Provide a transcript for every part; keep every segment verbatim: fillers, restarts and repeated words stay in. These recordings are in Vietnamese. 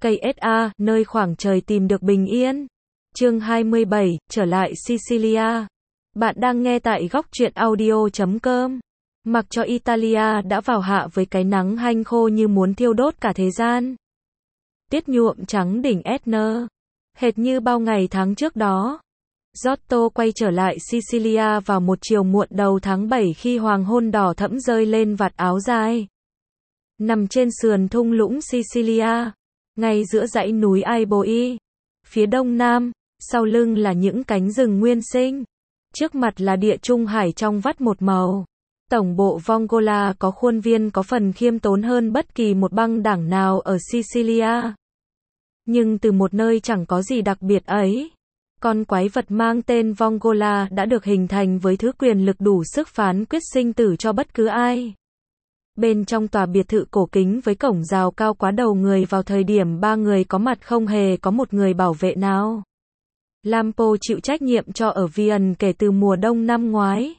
ca ét a, nơi khoảng trời tìm được bình yên. Chương hai mươi bảy, trở lại Sicilia. Bạn đang nghe tại góc truyện audio chấm com. Mặc cho Italia đã vào hạ với cái nắng hanh khô như muốn thiêu đốt cả thế gian. Tiết nhuộm trắng đỉnh Etna, hệt như bao ngày tháng trước đó. Giotto quay trở lại Sicilia vào một chiều muộn đầu tháng bảy khi hoàng hôn đỏ thẫm rơi lên vạt áo dài. Nằm trên sườn thung lũng Sicilia, ngay giữa dãy núi Aiboi, phía đông nam, sau lưng là những cánh rừng nguyên sinh, trước mặt là địa trung hải trong vắt một màu. Tổng bộ Vongola có khuôn viên có phần khiêm tốn hơn bất kỳ một băng đảng nào ở Sicilia. Nhưng từ một nơi chẳng có gì đặc biệt ấy, con quái vật mang tên Vongola đã được hình thành với thứ quyền lực đủ sức phán quyết sinh tử cho bất cứ ai. Bên trong tòa biệt thự cổ kính với cổng rào cao quá đầu người, vào thời điểm ba người có mặt không hề có một người bảo vệ nào. Lampo chịu trách nhiệm cho ở Vienne kể từ mùa đông năm ngoái.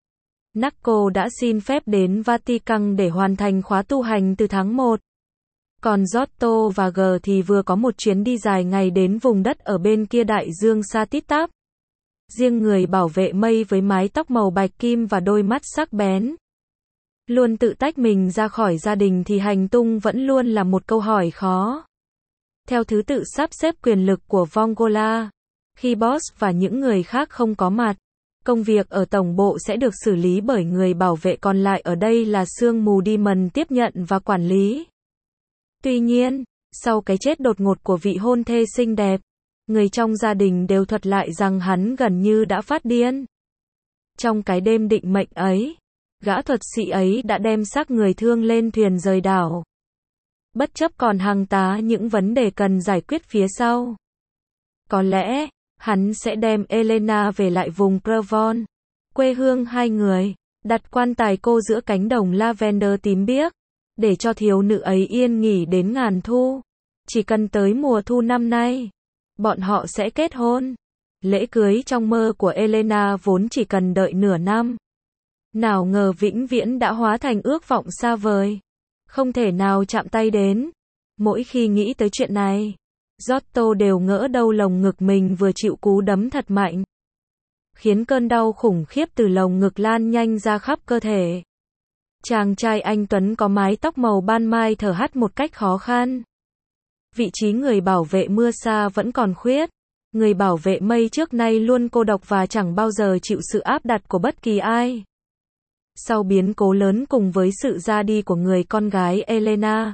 Nacco đã xin phép đến Vatican để hoàn thành khóa tu hành từ tháng một. Còn Giotto và G thì vừa có một chuyến đi dài ngày đến vùng đất ở bên kia đại dương xa tít tắp. Riêng người bảo vệ mây với mái tóc màu bạch kim và đôi mắt sắc bén, luôn tự tách mình ra khỏi gia đình thì hành tung vẫn luôn là một câu hỏi khó. Theo thứ tự sắp xếp quyền lực của Vongola, khi boss và những người khác không có mặt, công việc ở tổng bộ sẽ được xử lý bởi người bảo vệ còn lại, ở đây là sương mù Demon tiếp nhận và quản lý. Tuy nhiên, sau cái chết đột ngột của vị hôn thê xinh đẹp, người trong gia đình đều thuật lại rằng hắn gần như đã phát điên. Trong cái đêm định mệnh ấy, gã thuật sĩ ấy đã đem xác người thương lên thuyền rời đảo, bất chấp còn hàng tá những vấn đề cần giải quyết phía sau. Có lẽ, hắn sẽ đem Elena về lại vùng Provence, quê hương hai người, đặt quan tài cô giữa cánh đồng lavender tím biếc, để cho thiếu nữ ấy yên nghỉ đến ngàn thu. Chỉ cần tới mùa thu năm nay, bọn họ sẽ kết hôn. Lễ cưới trong mơ của Elena vốn chỉ cần đợi nửa năm. Nào ngờ vĩnh viễn đã hóa thành ước vọng xa vời, không thể nào chạm tay đến. Mỗi khi nghĩ tới chuyện này, Giotto đều ngỡ đâu lồng ngực mình vừa chịu cú đấm thật mạnh, khiến cơn đau khủng khiếp từ lồng ngực lan nhanh ra khắp cơ thể. Chàng trai anh tuấn có mái tóc màu ban mai thở hắt một cách khó khăn. Vị trí người bảo vệ mưa sa vẫn còn khuyết. Người bảo vệ mây trước nay luôn cô độc và chẳng bao giờ chịu sự áp đặt của bất kỳ ai. Sau biến cố lớn cùng với sự ra đi của người con gái Elena,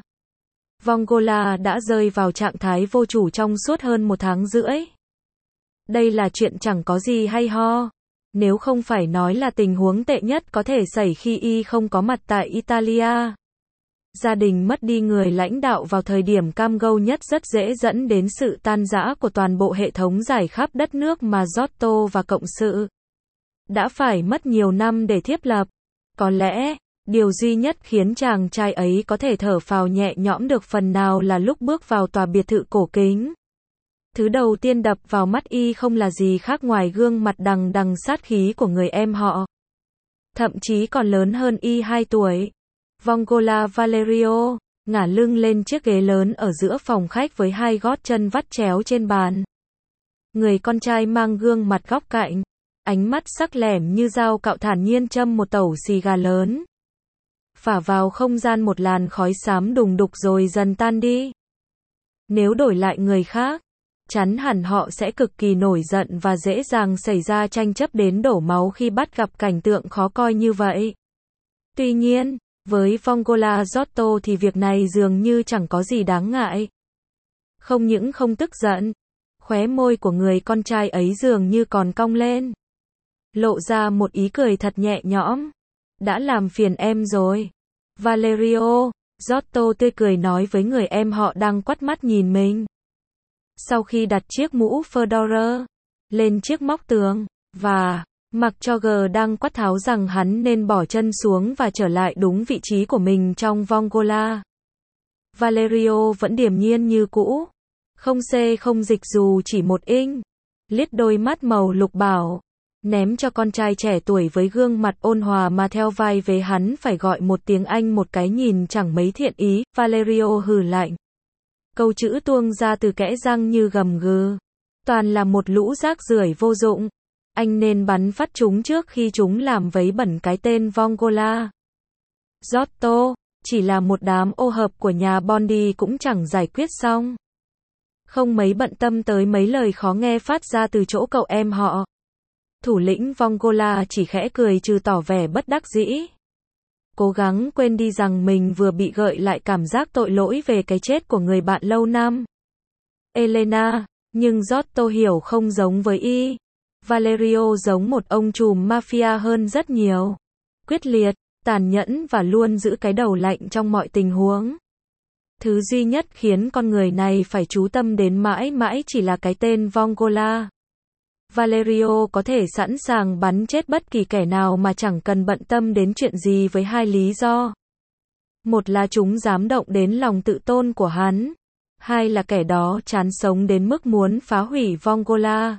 Vongola đã rơi vào trạng thái vô chủ trong suốt hơn một tháng rưỡi. Đây là chuyện chẳng có gì hay ho, nếu không phải nói là tình huống tệ nhất có thể xảy khi y không có mặt tại Italia. Gia đình mất đi người lãnh đạo vào thời điểm cam go nhất rất dễ dẫn đến sự tan rã của toàn bộ hệ thống giải khắp đất nước mà Giotto và cộng sự đã phải mất nhiều năm để thiết lập. Có lẽ, điều duy nhất khiến chàng trai ấy có thể thở phào nhẹ nhõm được phần nào là lúc bước vào tòa biệt thự cổ kính. Thứ đầu tiên đập vào mắt y không là gì khác ngoài gương mặt đằng đằng sát khí của người em họ, thậm chí còn lớn hơn y hai tuổi. Vongola Valerio, ngả lưng lên chiếc ghế lớn ở giữa phòng khách với hai gót chân vắt chéo trên bàn. Người con trai mang gương mặt góc cạnh, ánh mắt sắc lẻm như dao cạo thản nhiên châm một tẩu xì gà lớn, phả vào không gian một làn khói xám đùng đục rồi dần tan đi. Nếu đổi lại người khác, chắn hẳn họ sẽ cực kỳ nổi giận và dễ dàng xảy ra tranh chấp đến đổ máu khi bắt gặp cảnh tượng khó coi như vậy. Tuy nhiên, với Vongola Giotto thì việc này dường như chẳng có gì đáng ngại. Không những không tức giận, khóe môi của người con trai ấy dường như còn cong lên, lộ ra một ý cười thật nhẹ nhõm. Đã làm phiền em rồi, Valerio, Giotto tươi cười nói với người em họ đang quắt mắt nhìn mình. Sau khi đặt chiếc mũ fedora lên chiếc móc tường, và mặc cho G đang quát tháo rằng hắn nên bỏ chân xuống và trở lại đúng vị trí của mình trong Vongola, Valerio vẫn điềm nhiên như cũ, không xê không dịch dù chỉ một inch, liếc đôi mắt màu lục bảo, ném cho con trai trẻ tuổi với gương mặt ôn hòa mà theo vai vế hắn phải gọi một tiếng Anh một cái nhìn chẳng mấy thiện ý. Valerio hừ lạnh, Câu chữ tuông ra từ kẽ răng như gầm gừ. Toàn là một lũ rác rưởi vô dụng. Anh nên bắn phát chúng trước khi chúng làm vấy bẩn cái tên Vongola. Giotto, chỉ là một đám ô hợp của nhà Bondi cũng chẳng giải quyết xong. Không mấy bận tâm tới mấy lời khó nghe phát ra từ chỗ cậu em họ. Thủ lĩnh Vongola chỉ khẽ cười trừ tỏ vẻ bất đắc dĩ. Cố gắng quên đi rằng mình vừa bị gợi lại cảm giác tội lỗi về cái chết của người bạn lâu năm. Elena, nhưng Giotto hiểu không giống với y. Valerio giống một ông trùm mafia hơn rất nhiều. Quyết liệt, tàn nhẫn và luôn giữ cái đầu lạnh trong mọi tình huống. Thứ duy nhất khiến con người này phải chú tâm đến mãi mãi chỉ là cái tên Vongola. Valerio có thể sẵn sàng bắn chết bất kỳ kẻ nào mà chẳng cần bận tâm đến chuyện gì với hai lý do. Một là chúng dám động đến lòng tự tôn của hắn. Hai là kẻ đó chán sống đến mức muốn phá hủy Vongola.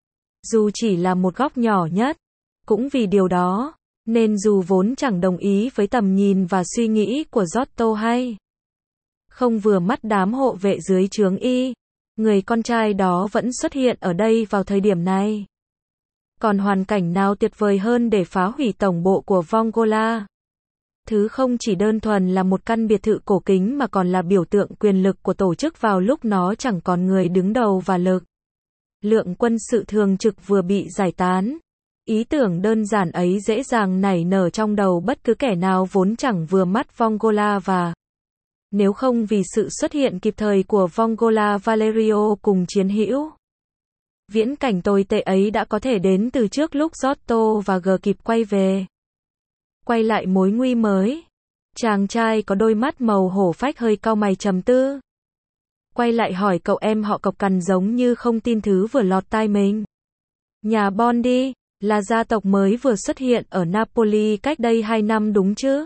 Dù chỉ là một góc nhỏ nhất. Cũng vì điều đó, nên dù vốn chẳng đồng ý với tầm nhìn và suy nghĩ của Giotto hay không vừa mắt đám hộ vệ dưới trướng y, người con trai đó vẫn xuất hiện ở đây vào thời điểm này. Còn hoàn cảnh nào tuyệt vời hơn để phá hủy tổng bộ của Vongola? Thứ không chỉ đơn thuần là một căn biệt thự cổ kính mà còn là biểu tượng quyền lực của tổ chức vào lúc nó chẳng còn người đứng đầu và lực lượng quân sự thường trực vừa bị giải tán. Ý tưởng đơn giản ấy dễ dàng nảy nở trong đầu bất cứ kẻ nào vốn chẳng vừa mắt Vongola và nếu không vì sự xuất hiện kịp thời của Vongola Valerio cùng chiến hữu. Viễn cảnh tồi tệ ấy đã có thể đến từ trước lúc Giotto và G kịp quay về. Quay lại mối nguy mới. Chàng trai có đôi mắt màu hổ phách hơi cau mày trầm tư. Quay lại hỏi cậu em họ cộc cằn giống như không tin thứ vừa lọt tai mình. Nhà Bondi là gia tộc mới vừa xuất hiện ở Napoli cách đây hai năm đúng chứ?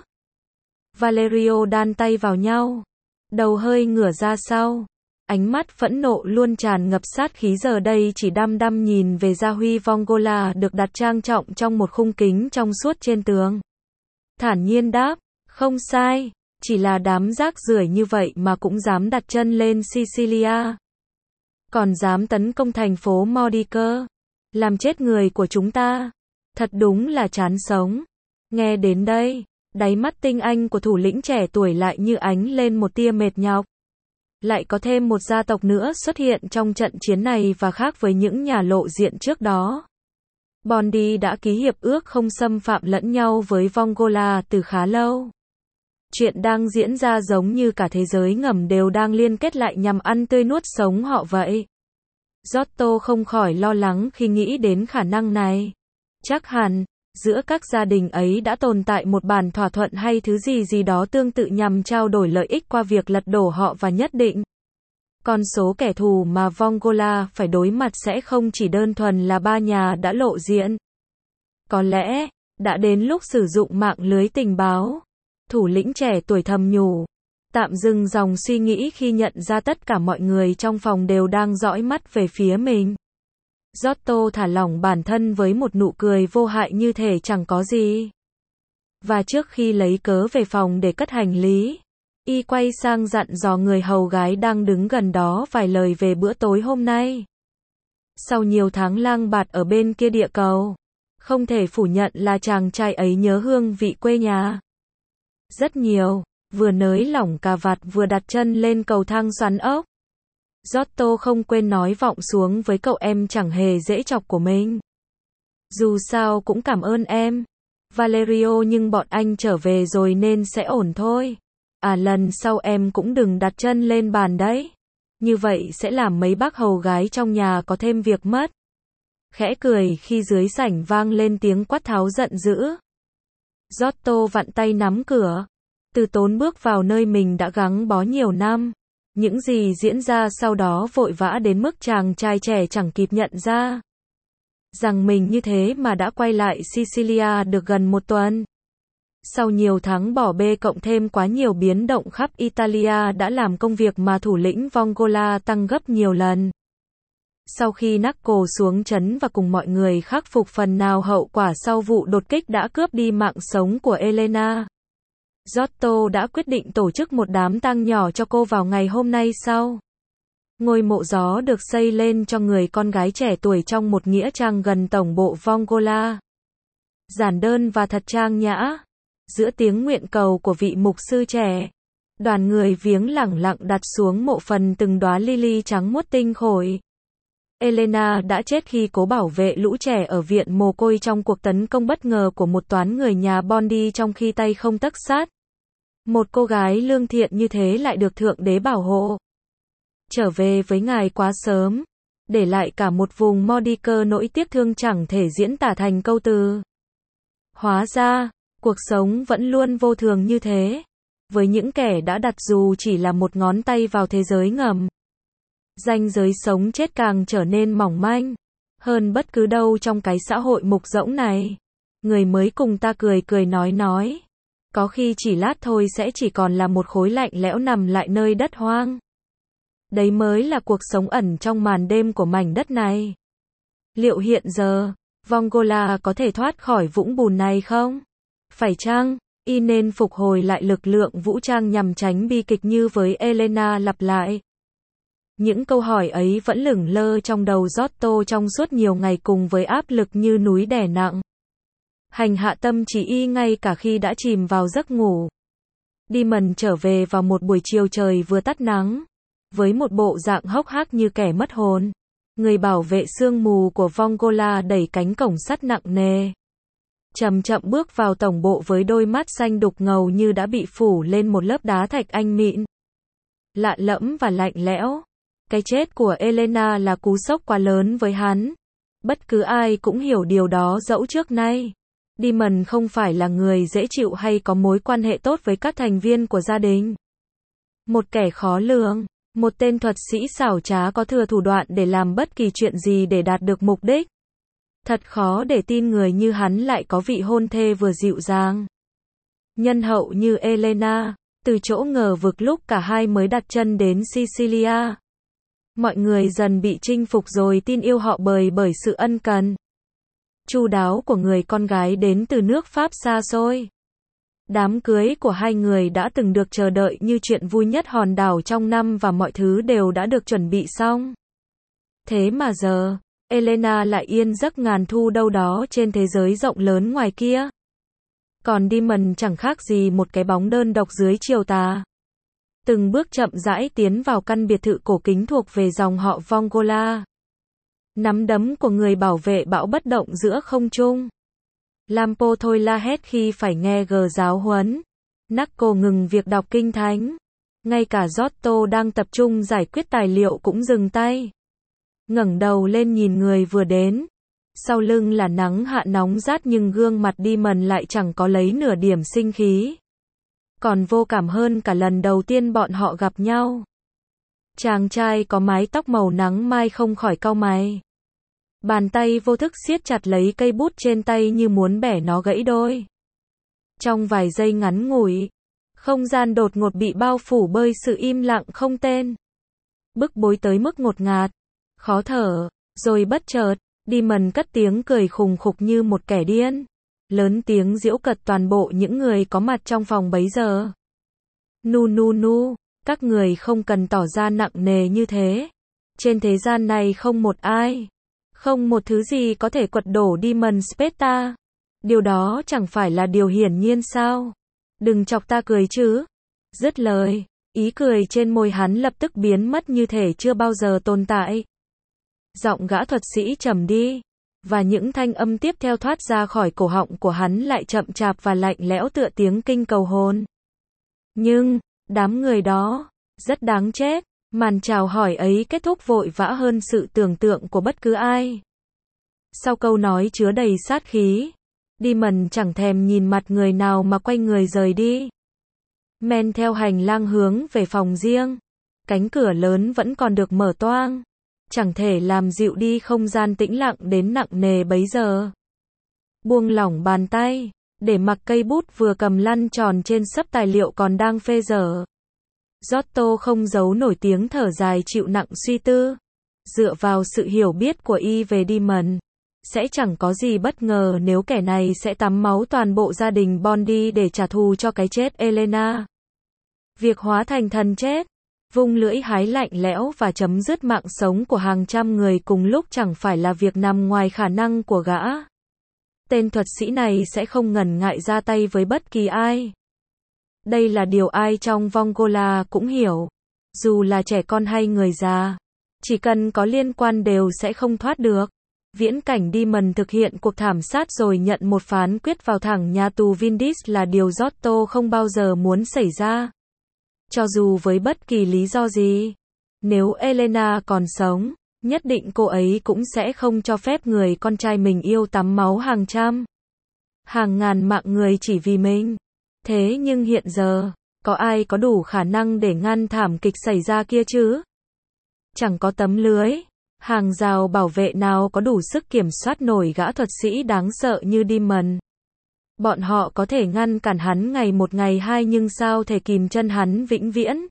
Valerio đan tay vào nhau. Đầu hơi ngửa ra sau. Ánh mắt phẫn nộ luôn tràn ngập sát khí giờ đây chỉ đăm đăm nhìn về gia huy Vongola được đặt trang trọng trong một khung kính trong suốt trên tường. Thản nhiên đáp, không sai, chỉ là đám rác rưởi như vậy mà cũng dám đặt chân lên Sicilia. Còn dám tấn công thành phố Modica, làm chết người của chúng ta. Thật đúng là chán sống. Nghe đến đây, đáy mắt tinh anh của thủ lĩnh trẻ tuổi lại như ánh lên một tia mệt nhọc. Lại có thêm một gia tộc nữa xuất hiện trong trận chiến này và khác với những nhà lộ diện trước đó. Bondi đã ký hiệp ước không xâm phạm lẫn nhau với Vongola từ khá lâu. Chuyện đang diễn ra giống như cả thế giới ngầm đều đang liên kết lại nhằm ăn tươi nuốt sống họ vậy. Giotto không khỏi lo lắng khi nghĩ đến khả năng này. Chắc hẳn, giữa các gia đình ấy đã tồn tại một bản thỏa thuận hay thứ gì gì đó tương tự nhằm trao đổi lợi ích qua việc lật đổ họ và nhất định. Con số kẻ thù mà Vongola phải đối mặt sẽ không chỉ đơn thuần là ba nhà đã lộ diện. Có lẽ, đã đến lúc sử dụng mạng lưới tình báo. Thủ lĩnh trẻ tuổi thầm nhủ. Tạm dừng dòng suy nghĩ khi nhận ra tất cả mọi người trong phòng đều đang dõi mắt về phía mình. Giotto thả lỏng bản thân với một nụ cười vô hại như thể chẳng có gì. Và trước khi lấy cớ về phòng để cất hành lý, y quay sang dặn dò người hầu gái đang đứng gần đó vài lời về bữa tối hôm nay. Sau nhiều tháng lang bạt ở bên kia địa cầu, không thể phủ nhận là chàng trai ấy nhớ hương vị quê nhà. Rất nhiều, vừa nới lỏng cà vạt vừa đặt chân lên cầu thang xoắn ốc. Giotto không quên nói vọng xuống với cậu em chẳng hề dễ chọc của mình. Dù sao cũng cảm ơn em, Valerio, nhưng bọn anh trở về rồi nên sẽ ổn thôi. À, lần sau em cũng đừng đặt chân lên bàn đấy. Như vậy sẽ làm mấy bác hầu gái trong nhà có thêm việc mất. Khẽ cười khi dưới sảnh vang lên tiếng quát tháo giận dữ. Giotto vặn tay nắm cửa. Từ tốn bước vào nơi mình đã gắn bó nhiều năm. Những gì diễn ra sau đó vội vã đến mức chàng trai trẻ chẳng kịp nhận ra rằng mình như thế mà đã quay lại Sicilia được gần một tuần. Sau nhiều tháng bỏ bê cộng thêm quá nhiều biến động khắp Italia đã làm công việc mà thủ lĩnh Vongola tăng gấp nhiều lần. Sau khi Nacco xuống trấn và cùng mọi người khắc phục phần nào hậu quả sau vụ đột kích đã cướp đi mạng sống của Elena, Giotto đã quyết định tổ chức một đám tang nhỏ cho cô vào ngày hôm nay sau. Ngôi mộ gió được xây lên cho người con gái trẻ tuổi trong một nghĩa trang gần tổng bộ Vongola. Giản đơn và thật trang nhã. Giữa tiếng nguyện cầu của vị mục sư trẻ, đoàn người viếng lẳng lặng đặt xuống mộ phần từng đóa lily trắng muốt tinh khôi. Elena đã chết khi cố bảo vệ lũ trẻ ở viện mồ côi trong cuộc tấn công bất ngờ của một toán người nhà Bondi trong khi tay không tấc sắt. Một cô gái lương thiện như thế lại được Thượng Đế bảo hộ. Trở về với Ngài quá sớm, để lại cả một vùng Mordecai nỗi tiếc thương chẳng thể diễn tả thành câu từ. Hóa ra, cuộc sống vẫn luôn vô thường như thế, với những kẻ đã đặt dù chỉ là một ngón tay vào thế giới ngầm. Ranh giới sống chết càng trở nên mỏng manh hơn bất cứ đâu trong cái xã hội mục rỗng này. Người mới cùng ta cười cười nói nói, có khi chỉ lát thôi sẽ chỉ còn là một khối lạnh lẽo nằm lại nơi đất hoang. Đấy mới là cuộc sống ẩn trong màn đêm của mảnh đất này. Liệu hiện giờ, Vongola có thể thoát khỏi vũng bùn này không? Phải chăng, y nên phục hồi lại lực lượng vũ trang nhằm tránh bi kịch như với Elena lặp lại? Những câu hỏi ấy vẫn lửng lơ trong đầu Giotto trong suốt nhiều ngày cùng với áp lực như núi đè nặng. Hành hạ tâm trí y ngay cả khi đã chìm vào giấc ngủ. Demon trở về vào một buổi chiều trời vừa tắt nắng, với một bộ dạng hốc hác như kẻ mất hồn. Người bảo vệ sương mù của Vongola đẩy cánh cổng sắt nặng nề, chậm chậm bước vào tổng bộ với đôi mắt xanh đục ngầu như đã bị phủ lên một lớp đá thạch anh mịn. Lạ lẫm và lạnh lẽo. Cái chết của Elena là cú sốc quá lớn với hắn. Bất cứ ai cũng hiểu điều đó dẫu trước nay. Demon không phải là người dễ chịu hay có mối quan hệ tốt với các thành viên của gia đình. Một kẻ khó lường, một tên thuật sĩ xảo trá có thừa thủ đoạn để làm bất kỳ chuyện gì để đạt được mục đích. Thật khó để tin người như hắn lại có vị hôn thê vừa dịu dàng, nhân hậu như Elena. Từ chỗ ngờ vực lúc cả hai mới đặt chân đến Sicilia, mọi người dần bị chinh phục rồi tin yêu họ bởi bởi sự ân cần, chu đáo của người con gái đến từ nước Pháp xa xôi. Đám cưới của hai người đã từng được chờ đợi như chuyện vui nhất hòn đảo trong năm và mọi thứ đều đã được chuẩn bị xong. Thế mà giờ, Elena lại yên giấc ngàn thu đâu đó trên thế giới rộng lớn ngoài kia. Còn Demon chẳng khác gì một cái bóng đơn độc dưới chiều tà. Từng bước chậm rãi tiến vào căn biệt thự cổ kính thuộc về dòng họ Vongola. Nắm đấm của người bảo vệ bão bất động giữa không trung. Lampo thôi la hét khi phải nghe gờ giáo huấn. Nacco ngừng việc đọc kinh thánh. Ngay cả Giotto đang tập trung giải quyết tài liệu cũng dừng tay. Ngẩng đầu lên nhìn người vừa đến. Sau lưng là nắng hạ nóng rát nhưng gương mặt Demon lại chẳng có lấy nửa điểm sinh khí. Còn vô cảm hơn cả lần đầu tiên bọn họ gặp nhau. Chàng trai có mái tóc màu nắng mai không khỏi cau mày. Bàn tay vô thức siết chặt lấy cây bút trên tay như muốn bẻ nó gãy đôi. Trong vài giây ngắn ngủi, không gian đột ngột bị bao phủ bởi sự im lặng không tên. Bức bối tới mức ngột ngạt, khó thở, rồi bất chợt, Demon cất tiếng cười khùng khục như một kẻ điên. Lớn tiếng giễu cợt toàn bộ những người có mặt trong phòng bấy giờ. Nu nu nu, các người không cần tỏ ra nặng nề như thế. Trên thế gian này không một ai, không một thứ gì có thể quật đổ Demon Spectre. Điều đó chẳng phải là điều hiển nhiên sao? Đừng chọc ta cười chứ. Dứt lời, ý cười trên môi hắn lập tức biến mất như thể chưa bao giờ tồn tại. Giọng gã thuật sĩ trầm đi, và những thanh âm tiếp theo thoát ra khỏi cổ họng của hắn lại chậm chạp và lạnh lẽo tựa tiếng kinh cầu hồn. Nhưng, đám người đó, rất đáng chết. Màn chào hỏi ấy kết thúc vội vã hơn sự tưởng tượng của bất cứ ai. Sau câu nói chứa đầy sát khí, Demon chẳng thèm nhìn mặt người nào mà quay người rời đi. Men theo hành lang hướng về phòng riêng. Cánh cửa lớn vẫn còn được mở toang. Chẳng thể làm dịu đi không gian tĩnh lặng đến nặng nề bấy giờ. Buông lỏng bàn tay, để mặc cây bút vừa cầm lăn tròn trên sấp tài liệu còn đang phê dở. Giotto không giấu nổi tiếng thở dài chịu nặng suy tư. Dựa vào sự hiểu biết của y về Demon, Sẽ chẳng có gì bất ngờ nếu kẻ này sẽ tắm máu toàn bộ gia đình Bondi để trả thù cho cái chết Elena. Việc hóa thành thần chết, vung lưỡi hái lạnh lẽo và chấm dứt mạng sống của hàng trăm người cùng lúc chẳng phải là việc nằm ngoài khả năng của gã. Tên thuật sĩ này sẽ không ngần ngại ra tay với bất kỳ ai. Đây là điều ai trong Vongola cũng hiểu. Dù là trẻ con hay người già, chỉ cần có liên quan đều sẽ không thoát được. Viễn cảnh Demon thực hiện cuộc thảm sát rồi nhận một phán quyết vào thẳng nhà tù Vindis là điều Giotto không bao giờ muốn xảy ra. Cho dù với bất kỳ lý do gì, nếu Elena còn sống, nhất định cô ấy cũng sẽ không cho phép người con trai mình yêu tắm máu hàng trăm, hàng ngàn mạng người chỉ vì mình. Thế nhưng hiện giờ, có ai có đủ khả năng để ngăn thảm kịch xảy ra kia chứ? Chẳng có tấm lưới, hàng rào bảo vệ nào có đủ sức kiểm soát nổi gã thuật sĩ đáng sợ như Demon. Bọn họ có thể ngăn cản hắn ngày một ngày hai nhưng sao thể kìm chân hắn vĩnh viễn?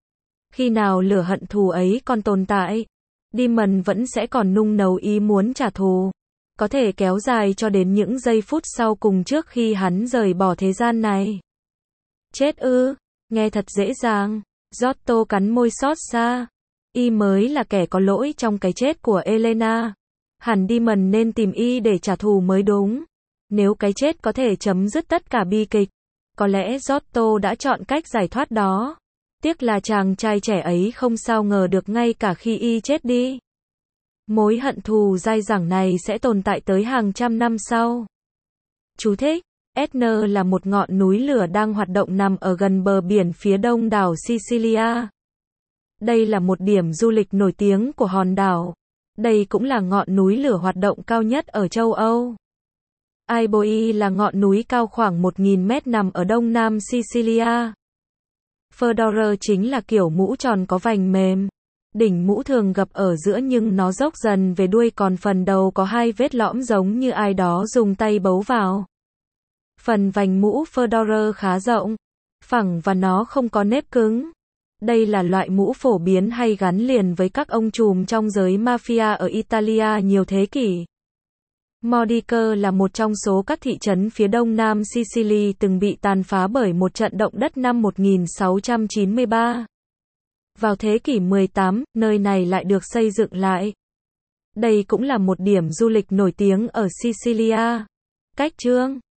Khi nào lửa hận thù ấy còn tồn tại, Demon vẫn sẽ còn nung nấu ý muốn trả thù. Có thể kéo dài cho đến những giây phút sau cùng trước khi hắn rời bỏ thế gian này. Chết ư? Nghe thật dễ dàng. Giotto cắn môi xót xa. Y mới là kẻ có lỗi trong cái chết của Elena. Hẳn Demon nên tìm Y để trả thù mới đúng. Nếu cái chết có thể chấm dứt tất cả bi kịch, có lẽ Giotto đã chọn cách giải thoát đó. Tiếc là chàng trai trẻ ấy không sao ngờ được ngay cả khi Y chết đi. Mối hận thù dai dẳng này sẽ tồn tại tới hàng trăm năm sau. Chú thích: Etna là một ngọn núi lửa đang hoạt động nằm ở gần bờ biển phía đông đảo Sicilia. Đây là một điểm du lịch nổi tiếng của hòn đảo. Đây cũng là ngọn núi lửa hoạt động cao nhất ở châu Âu. Aiboi là ngọn núi cao khoảng một nghìn mét nằm ở đông nam Sicilia. Fedora chính là kiểu mũ tròn có vành mềm. Đỉnh mũ thường gập ở giữa nhưng nó dốc dần về đuôi còn phần đầu có hai vết lõm giống như ai đó dùng tay bấu vào. Phần vành mũ Fedora khá rộng, phẳng và nó không có nếp cứng. Đây là loại mũ phổ biến hay gắn liền với các ông trùm trong giới mafia ở Italia nhiều thế kỷ. Modica là một trong số các thị trấn phía đông nam Sicily từng bị tàn phá bởi một trận động đất năm một nghìn sáu trăm chín mươi ba. Vào thế kỷ mười tám, nơi này lại được xây dựng lại. Đây cũng là một điểm du lịch nổi tiếng ở Sicilia. Cách chương